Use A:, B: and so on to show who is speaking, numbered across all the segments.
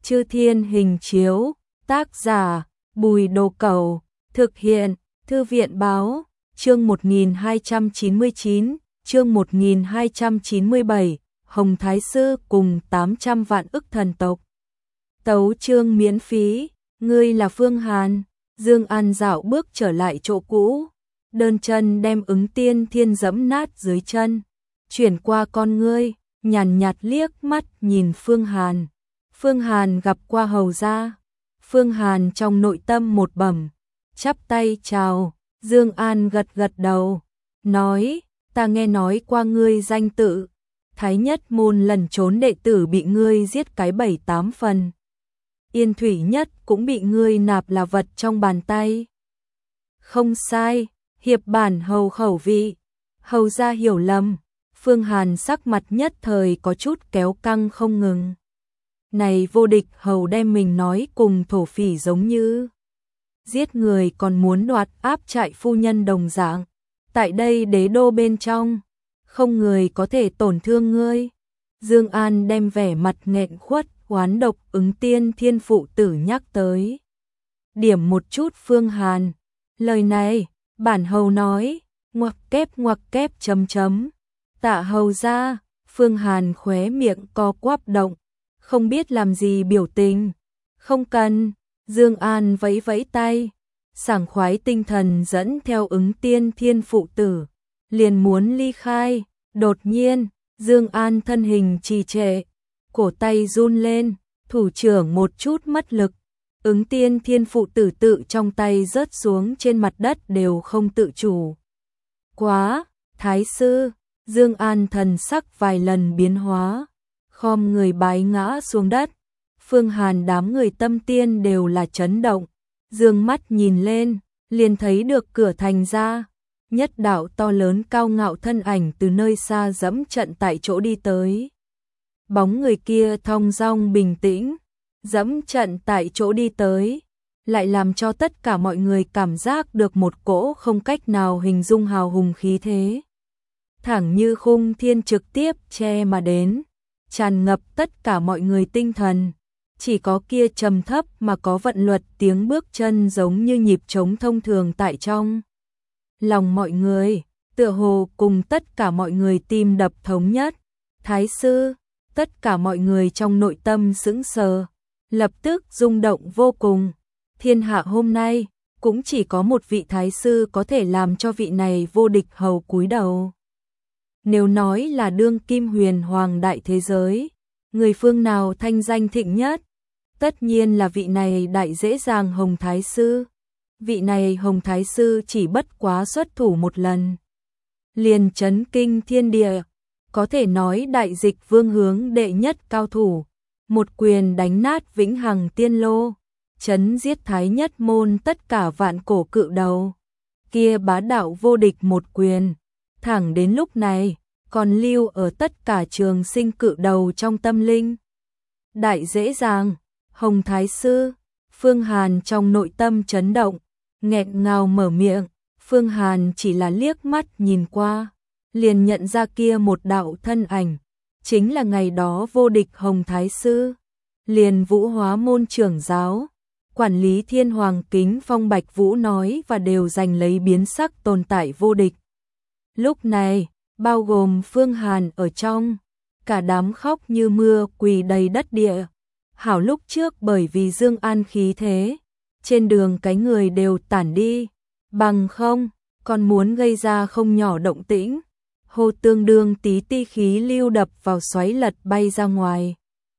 A: Chư Thiên Hình Chiếu, tác giả Bùi Đồ Cẩu, thực hiện Thư viện Báo, chương 1299, chương 1297, Hồng Thái Sư cùng 800 vạn ức thần tộc. Tấu chương miễn phí, ngươi là Phương Hàn. Dương An dạo bước trở lại chỗ cũ, đơn chân đem Ứng Tiên Thiên giẫm nát dưới chân, chuyển qua con ngươi, nhàn nhạt liếc mắt nhìn Phương Hàn. Phương Hàn gặp qua hầu gia. Phương Hàn trong nội tâm một bẩm, chắp tay chào. Dương An gật gật đầu, nói, ta nghe nói qua ngươi danh tự, Thái Nhất môn lẩn trốn đệ tử bị ngươi giết cái 7-8 phần. Yên Thủy Nhất cũng bị ngươi nạp là vật trong bàn tay. Không sai, hiệp bản hầu khẩu vị. Hầu gia hiểu lầm. Phương Hàn sắc mặt nhất thời có chút kéo căng không ngừng. Này vô địch hầu đem mình nói cùng thổ phỉ giống như giết người còn muốn đoạt áp trại phu nhân đồng dạng. Tại đây đế đô bên trong, không người có thể tổn thương ngươi. Dương An đem vẻ mặt nghẹn khuất, oán độc Ứng Tiên Thiên phụ tử nhắc tới. Điểm một chút Phương Hàn. Lời này, bản hầu nói, ngoặc kép chấm chấm. Tạ hầu gia. Phương Hàn khóe miệng co quắp động, không biết làm gì biểu tình. Không cần. Dương An vẫy vẫy tay, sảng khoái tinh thần dẫn theo Ứng Tiên Thiên phụ tử, liền muốn ly khai. Đột nhiên, Dương An thân hình trì trệ, cổ tay run lên, thủ trưởng một chút mất lực. Ứng Tiên Thiên phụ tử tự trong tay rớt xuống trên mặt đất đều không tự chủ. Quá, Thái sư. Dương An thần sắc vài lần biến hóa, khom người bái ngã xuống đất. Phương Hàn đám người tâm tiên đều là chấn động, dương mắt nhìn lên, liền thấy được cửa thành ra, nhất đạo to lớn cao ngạo thân ảnh từ nơi xa dẫm trận tại chỗ đi tới. Bóng người kia thong dong bình tĩnh, dẫm trận tại chỗ đi tới, lại làm cho tất cả mọi người cảm giác được một cỗ không cách nào hình dung hào hùng khí thế. Thẳng như khung thiên trực tiếp che mà đến, tràn ngập tất cả mọi người tinh thần. Chỉ có kia trầm thấp mà có vận luật tiếng bước chân giống như nhịp trống thông thường tại trong lòng mọi người, tựa hồ cùng tất cả mọi người tim đập thống nhất. Thái sư, tất cả mọi người trong nội tâm sững sờ, lập tức rung động vô cùng. Thiên hạ hôm nay, cũng chỉ có một vị thái sư có thể làm cho vị này vô địch hầu cúi đầu. Nếu nói là đương kim huyền hoàng đại thế giới, người phương nào thanh danh thịnh nhất? Tất nhiên là vị này đại dễ dàng Hồng Thái sư. Vị này Hồng Thái sư chỉ bất quá xuất thủ một lần, liền chấn kinh thiên địa, có thể nói đại dịch vương hướng đệ nhất cao thủ, một quyền đánh nát vĩnh hằng tiên lô, chấn giết Thái Nhất môn tất cả vạn cổ cự đầu. Kia bá đạo vô địch một quyền, thẳng đến lúc này còn lưu ở tất cả trường sinh cự đầu trong tâm linh. Đại dễ dàng Hồng Thái sư. Phương Hàn trong nội tâm chấn động, nghẹn ngào mở miệng. Phương Hàn chỉ là liếc mắt nhìn qua, liền nhận ra kia một đạo thân ảnh, chính là ngày đó vô địch Hồng Thái sư, liền Vũ Hóa môn trưởng giáo, quản lý Thiên Hoàng Kính Phong Bạch Vũ nói và đều giành lấy biến sắc tồn tại vô địch. Lúc này, bao gồm Phương Hàn ở trong, cả đám khóc như mưa quỳ đầy đất địa. Hảo lúc trước bởi vì Dương An khí thế, trên đường cái người đều tản đi, bằng không, còn muốn gây ra không nhỏ động tĩnh. Hô tương đương tí ti khí lưu đập vào xoáy lật bay ra ngoài.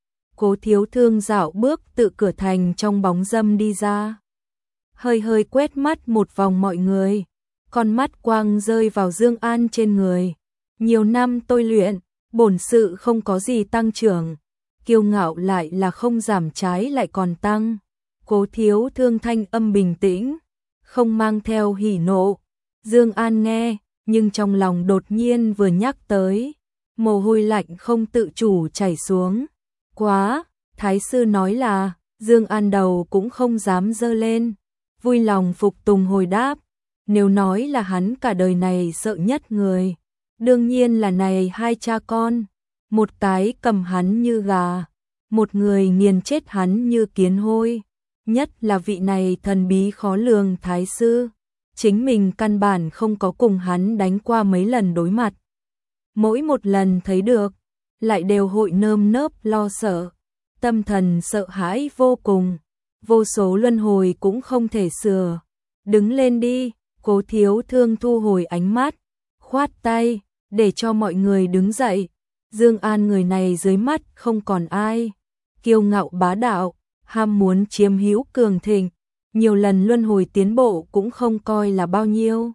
A: Cố Thiếu Thương dạo bước tự cửa thành trong bóng râm đi ra. Hơi hơi quét mắt một vòng mọi người, con mắt quang rơi vào Dương An trên người. Nhiều năm tôi luyện, bổn sự không có gì tăng trưởng, kiêu ngạo lại là không giảm trái lại còn tăng. Cố Thiếu Thương thanh âm bình tĩnh, không mang theo hỉ nộ. Dương An nghe, nhưng trong lòng đột nhiên vừa nhắc tới, mồ hôi lạnh không tự chủ chảy xuống. Quá, Thái sư nói là, Dương An đầu cũng không dám giơ lên, vui lòng phục tùng hồi đáp. Nếu nói là hắn cả đời này sợ nhất người, đương nhiên là này hai cha con, một cái cầm hắn như gà, một người nghiền chết hắn như kiến hôi. Nhất là vị này thần bí khó lường thái sư, chính mình căn bản không có cùng hắn đánh qua mấy lần đối mặt. Mỗi một lần thấy được, lại đều hội nơm nớp lo sợ, tâm thần sợ hãi vô cùng, vô số luân hồi cũng không thể sửa. Đứng lên đi, Cố Thiếu Thương thu hồi ánh mắt, khoát tay, để cho mọi người đứng dậy. Dương An người này dưới mắt không còn ai, kiêu ngạo bá đạo, ham muốn chiếm hữu cường thịnh, nhiều lần luân hồi tiến bộ cũng không coi là bao nhiêu.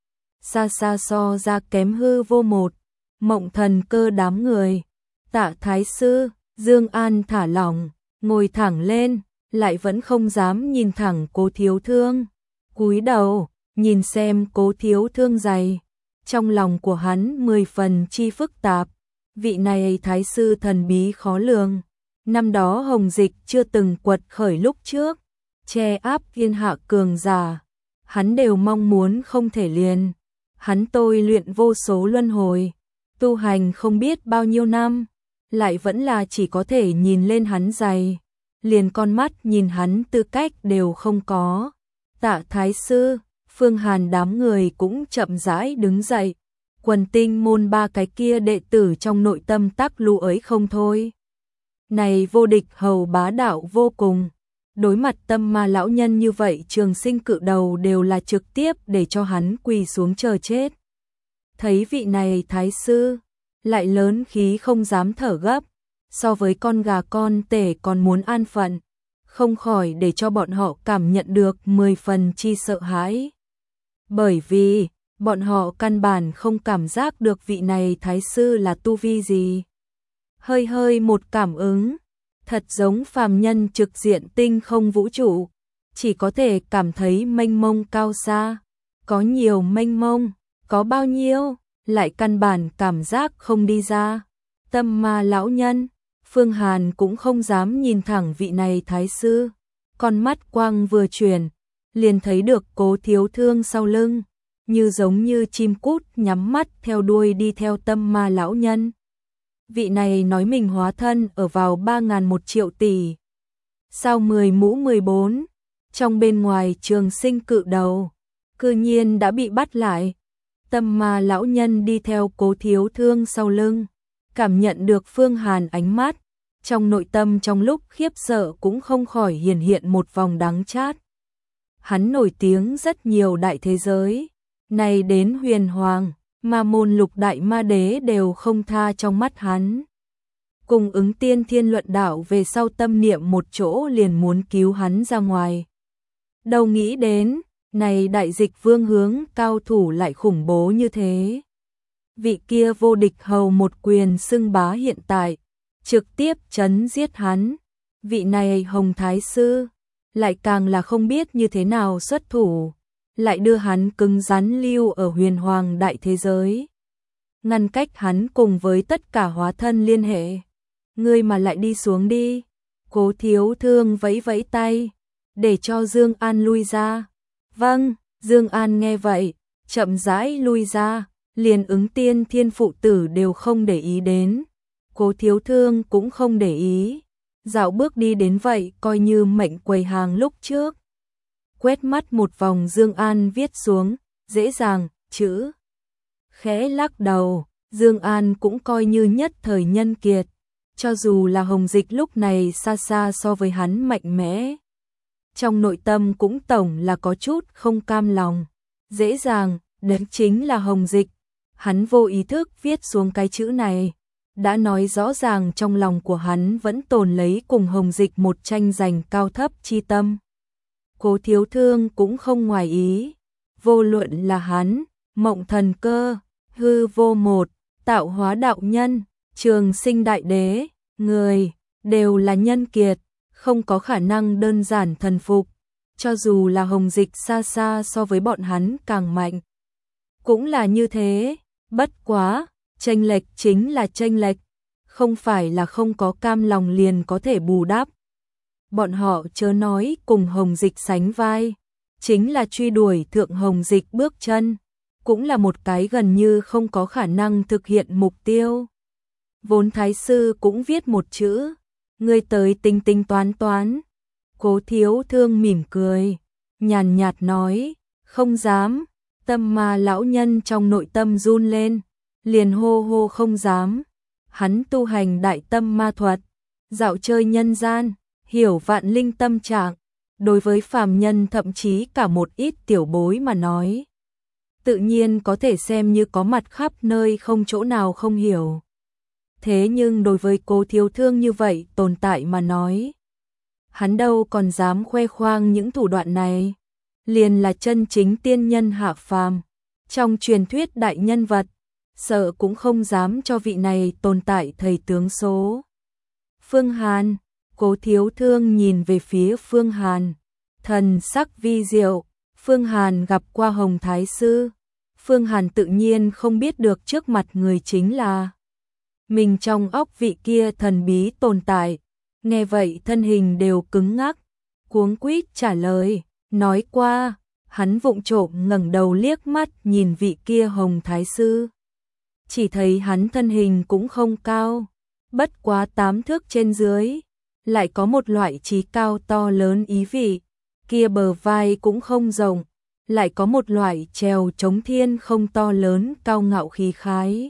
A: Xa xa so ra kém hư vô một, Mộng Thần Cơ đám người. Tạ thái sư, Dương An thả lỏng, ngồi thẳng lên, lại vẫn không dám nhìn thẳng Cố Thiếu Thương. Cúi đầu, nhìn xem Cố Thiếu Thương giày, trong lòng của hắn 10 phần chi phức tạp. Vị này thái sư thần bí khó lường, năm đó Hồng Dịch chưa từng quật khởi lúc trước, che áp thiên hạ cường giả, hắn đều mong muốn không thể liền. Hắn tôi luyện vô số luân hồi, tu hành không biết bao nhiêu năm, lại vẫn là chỉ có thể nhìn lên hắn giày, liền con mắt nhìn hắn tư cách đều không có. Tạ thái sư, Phương Hàn đám người cũng chậm rãi đứng dậy. Quần Tinh môn ba cái kia đệ tử trong nội tâm tắc lũ ấy không thôi. Này vô địch hầu bá đạo vô cùng, đối mặt Tâm Ma lão nhân như vậy, Trường Sinh cự đầu đều là trực tiếp để cho hắn quỳ xuống chờ chết. Thấy vị này thái sư, lại lớn khí không dám thở gấp, so với con gà con tể còn muốn an phận, không khỏi để cho bọn họ cảm nhận được 10 phần chi sợ hãi. Bởi vì bọn họ căn bản không cảm giác được vị này thái sư là tu vi gì. Hơi hơi một cảm ứng, thật giống phàm nhân trực diện tinh không vũ trụ, chỉ có thể cảm thấy mênh mông cao xa, có nhiều mênh mông, có bao nhiêu, lại căn bản cảm giác không đi ra. Tâm Ma lão nhân, Phương Hàn cũng không dám nhìn thẳng vị này thái sư, con mắt quang vừa chuyển, liền thấy được Cố Thiếu Thương sau lưng, như giống như chim cút nhắm mắt theo đuôi đi theo Tâm Ma lão nhân. Vị này nói mình hóa thân ở vào 3.001 triệu tỷ. Sao 10 mũ 14, trong bên ngoài Trường Sinh cự đầu, cư nhiên đã bị bắt lại. Tâm Ma lão nhân đi theo Cố Thiếu Thương sau lưng, cảm nhận được Phương Hàn ánh mắt, trong nội tâm trong lúc khiếp sợ cũng không khỏi hiện một vòng đắng chát. Hắn nổi tiếng rất nhiều đại thế giới, này đến huyền hoàng, ma môn lục đại ma đế đều không tha trong mắt hắn. Cùng Ứng Tiên Thiên luận đạo về sau tâm niệm một chỗ liền muốn cứu hắn ra ngoài. Đâu nghĩ đến, này đại dịch vương hướng cao thủ lại khủng bố như thế. Vị kia vô địch hầu một quyền xưng bá hiện tại, trực tiếp chấn giết hắn. Vị này Hồng Thái Sư, lại càng là không biết như thế nào xuất thủ, lại đưa hắn cứng rắn lưu ở huyền hoàng đại thế giới, ngăn cách hắn cùng với tất cả hóa thân liên hệ. Ngươi mà lại đi xuống đi. Cố Thiếu Thương vẫy vẫy tay, để cho Dương An lui ra. Vâng, Dương An nghe vậy, chậm rãi lui ra, liền Ứng Tiên Thiên phụ tử đều không để ý đến. Cố Thiếu Thương cũng không để ý, dạo bước đi đến vậy coi như mệnh quầy hàng lúc trước. Quét mắt một vòng Dương An viết xuống, dễ dàng, chữ. Khẽ lắc đầu, Dương An cũng coi như nhất thời nhân kiệt, cho dù là Hồng Dịch lúc này xa xa so với hắn mạnh mẽ. Trong nội tâm cũng tổng là có chút không cam lòng, dễ dàng, đấy chính là Hồng Dịch. Hắn vô ý thức viết xuống cái chữ này, đã nói rõ ràng trong lòng của hắn vẫn tồn lấy cùng Hồng Dịch một tranh giành cao thấp chi tâm. Cố Thiếu Thương cũng không ngoài ý, vô luận là hắn, Mộng Thần Cơ, Hư Vô Một, Tạo Hóa đạo nhân, Trường Sinh đại đế, người đều là nhân kiệt, không có khả năng đơn giản thần phục, cho dù là Hồng Dịch xa xa so với bọn hắn càng mạnh. Cũng là như thế, bất quá, chênh lệch chính là chênh lệch, không phải là không có cam lòng liền có thể bù đắp. Bọn họ chớ nói cùng Hồng Dịch sánh vai, chính là truy đuổi thượng Hồng Dịch bước chân, cũng là một cái gần như không có khả năng thực hiện mục tiêu. Vốn Thái Sư cũng viết một chữ, ngươi tới tính tính toán toán. Cố Thiếu Thương mỉm cười, nhàn nhạt nói, không dám. Tâm Ma lão nhân trong nội tâm run lên, liền hô hô không dám. Hắn tu hành đại tâm ma thuật, dạo chơi nhân gian, hiểu vạn linh tâm trạng. Đối với phàm nhân thậm chí cả một ít tiểu bối mà nói, tự nhiên có thể xem như có mặt khắp nơi, không chỗ nào không hiểu. Thế nhưng đối với Cố Thiếu Thương như vậy tồn tại mà nói, hắn đâu còn dám khoe khoang những thủ đoạn này, liền là chân chính tiên nhân hạ phàm, trong truyền thuyết đại nhân vật, sợ cũng không dám cho vị này tồn tại thầy tướng số. Phương Hàn, Cố Thiếu Thương nhìn về phía Phương Hàn, thần sắc vi diệu. Phương Hàn gặp qua Hồng Thái Sư, Phương Hàn tự nhiên không biết được trước mặt người chính là mình trong óc vị kia thần bí tồn tại. Nghe vậy thân hình đều cứng ngắc, cuống quýt trả lời, nói qua. Hắn vụng trộm ngẩng đầu liếc mắt nhìn vị kia Hồng Thái Sư, chỉ thấy hắn thân hình cũng không cao, bất quá 8 thước trên dưới, lại có một loại trí cao to lớn ý vị, kia bờ vai cũng không rộng, lại có một loại trèo chống thiên không to lớn cao ngạo khí khái.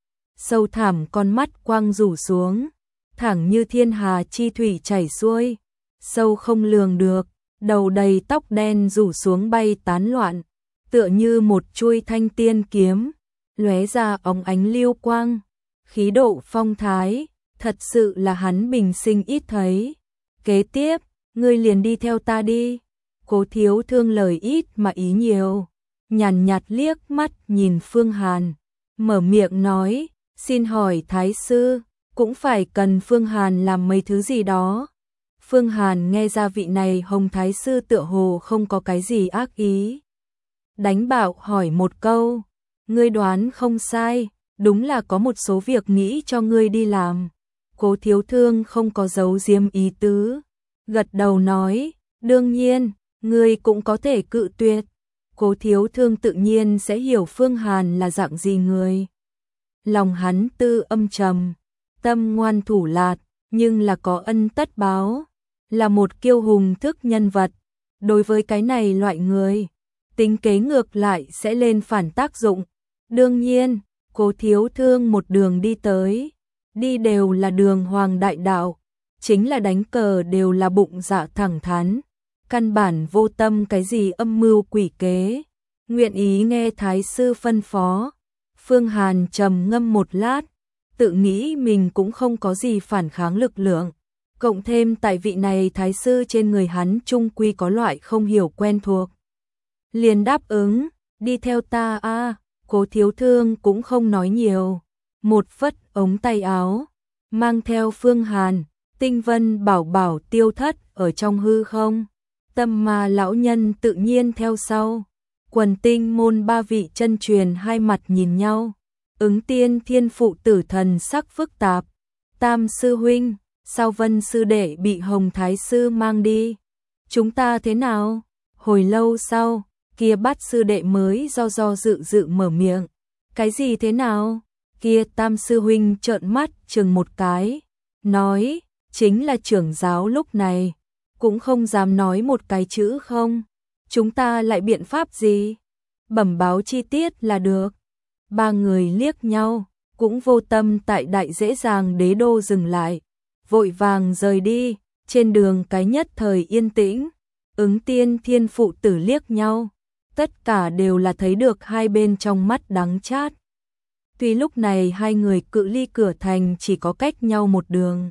A: Sâu thẳm con mắt quang rủ xuống, thẳng như thiên hà chi thủy chảy xuôi, sâu không lường được, đầu đầy tóc đen rủ xuống bay tán loạn, tựa như một chuôi thanh tiên kiếm, lóe ra óng ánh lưu quang, khí độ phong thái, thật sự là hắn bình sinh ít thấy. Kế tiếp, ngươi liền đi theo ta đi. Cố Thiếu Thương lời ít mà ý nhiều, nhàn nhạt liếc mắt nhìn Phương Hàn, mở miệng nói, xin hỏi Thái Sư, cũng phải cần Phương Hàn làm mấy thứ gì đó. Phương Hàn nghe ra vị này Hồng Thái Sư tựa hồ không có cái gì ác ý, đánh bạo hỏi một câu, ngươi đoán không sai, đúng là có một số việc nghĩ cho ngươi đi làm. Cố Thiếu Thương không có giấu giếm ý tứ, gật đầu nói, đương nhiên, ngươi cũng có thể cự tuyệt. Cố Thiếu Thương tự nhiên sẽ hiểu Phương Hàn là dạng gì người. Lòng hắn tư âm trầm, tâm ngoan thủ lạt, nhưng là có ân tất báo, là một kiêu hùng thức nhân vật. Đối với cái này loại người, tính kế ngược lại sẽ lên phản tác dụng. Đương nhiên, Cố Thiếu Thương một đường đi tới, đi đều là đường hoàng đại đạo, chính là đánh cờ đều là bụng dạ thẳng thắn, căn bản vô tâm cái gì âm mưu quỷ kế, nguyện ý nghe Thái Sư phân phó. Phương Hàn trầm ngâm một lát, tự nghĩ mình cũng không có gì phản kháng lực lượng, cộng thêm tại vị này Thái Sư trên người hắn chung quy có loại không hiểu quen thuộc, liền đáp ứng, đi theo ta a. Cố Thiếu Thương cũng không nói nhiều, một phất ống tay áo, mang theo Phương Hàn, Tinh Vân bảo bảo tiêu thất ở trong hư không. Tâm Ma lão nhân tự nhiên theo sau. Quần Tinh môn ba vị chân truyền hai mặt nhìn nhau, Ứng Tiên Thiên phụ tử thần sắc phức tạp, Tam sư huynh, sao Vân sư đệ bị Hồng Thái Sư mang đi? Chúng ta thế nào? Hồi lâu sau, kia Bát sư đệ mới do dự mở miệng. Cái gì thế nào? Kia Tam sư huynh trợn mắt chừng một cái, nói, chính là trưởng giáo lúc này, cũng không dám nói một cái chữ không. Chúng ta lại biện pháp gì? Bẩm báo chi tiết là được. Ba người liếc nhau, cũng vô tâm tại Đại Dễ Dàng Đế đô dừng lại, vội vàng rời đi, trên đường cái nhất thời yên tĩnh. Ứng Tiên Thiên phụ tử liếc nhau, tất cả đều là thấy được hai bên trong mắt đắng chát. Tuy lúc này hai người cự ly cửa thành chỉ có cách nhau một đường,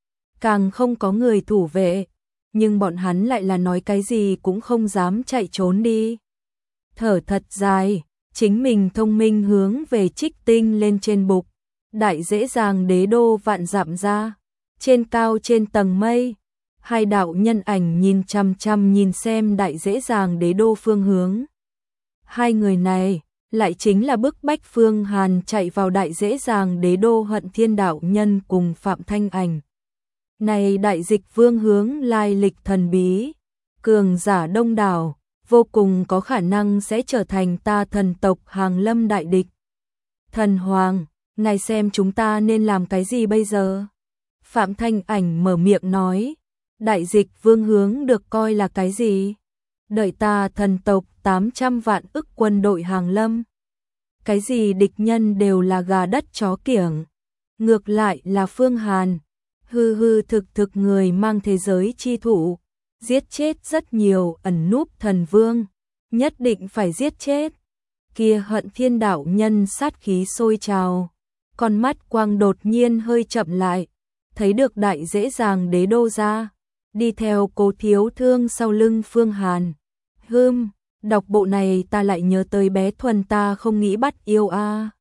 A: càng không có người thủ vệ, nhưng bọn hắn lại là nói cái gì cũng không dám chạy trốn đi. Thở thật dài, chính mình thông minh hướng về Trích Tinh lên trên bục, Đại Dễ Dàng Đế đô vạn dặm ra, trên cao trên tầng mây, hai đạo nhân ảnh nhìn chăm chăm nhìn xem Đại Dễ Dàng Đế đô phương hướng. Hai người này lại chính là bức bách Phương Hàn chạy vào Đại Dễ Dàng Đế đô Hận Thiên đạo nhân cùng Phạm Thanh Ảnh. Này đại dịch vương hướng lai lịch thần bí, cường giả đông đảo, vô cùng có khả năng sẽ trở thành ta thần tộc hàng lâm đại địch. Thần Hoàng, ngài xem chúng ta nên làm cái gì bây giờ? Phạm Thanh Ảnh mở miệng nói, đại dịch vương hướng được coi là cái gì? Đợi ta thần tộc 800 vạn ức quân đội hàng lâm. Cái gì địch nhân đều là gà đất chó kiểng. Ngược lại là Phương Hàn, hư hư thực thực người mang thế giới chi thủ, giết chết rất nhiều ẩn núp thần vương, nhất định phải giết chết. Kia Hận Thiên đạo nhân sát khí sôi trào, con mắt quang đột nhiên hơi chậm lại, thấy được đại dễ dàng đế đô ra, đi theo Cố Thiếu Thương sau lưng Phương Hàn. Đọc bộ này ta lại nhớ tới bé Thuần ta không nghĩ bắt yêu a.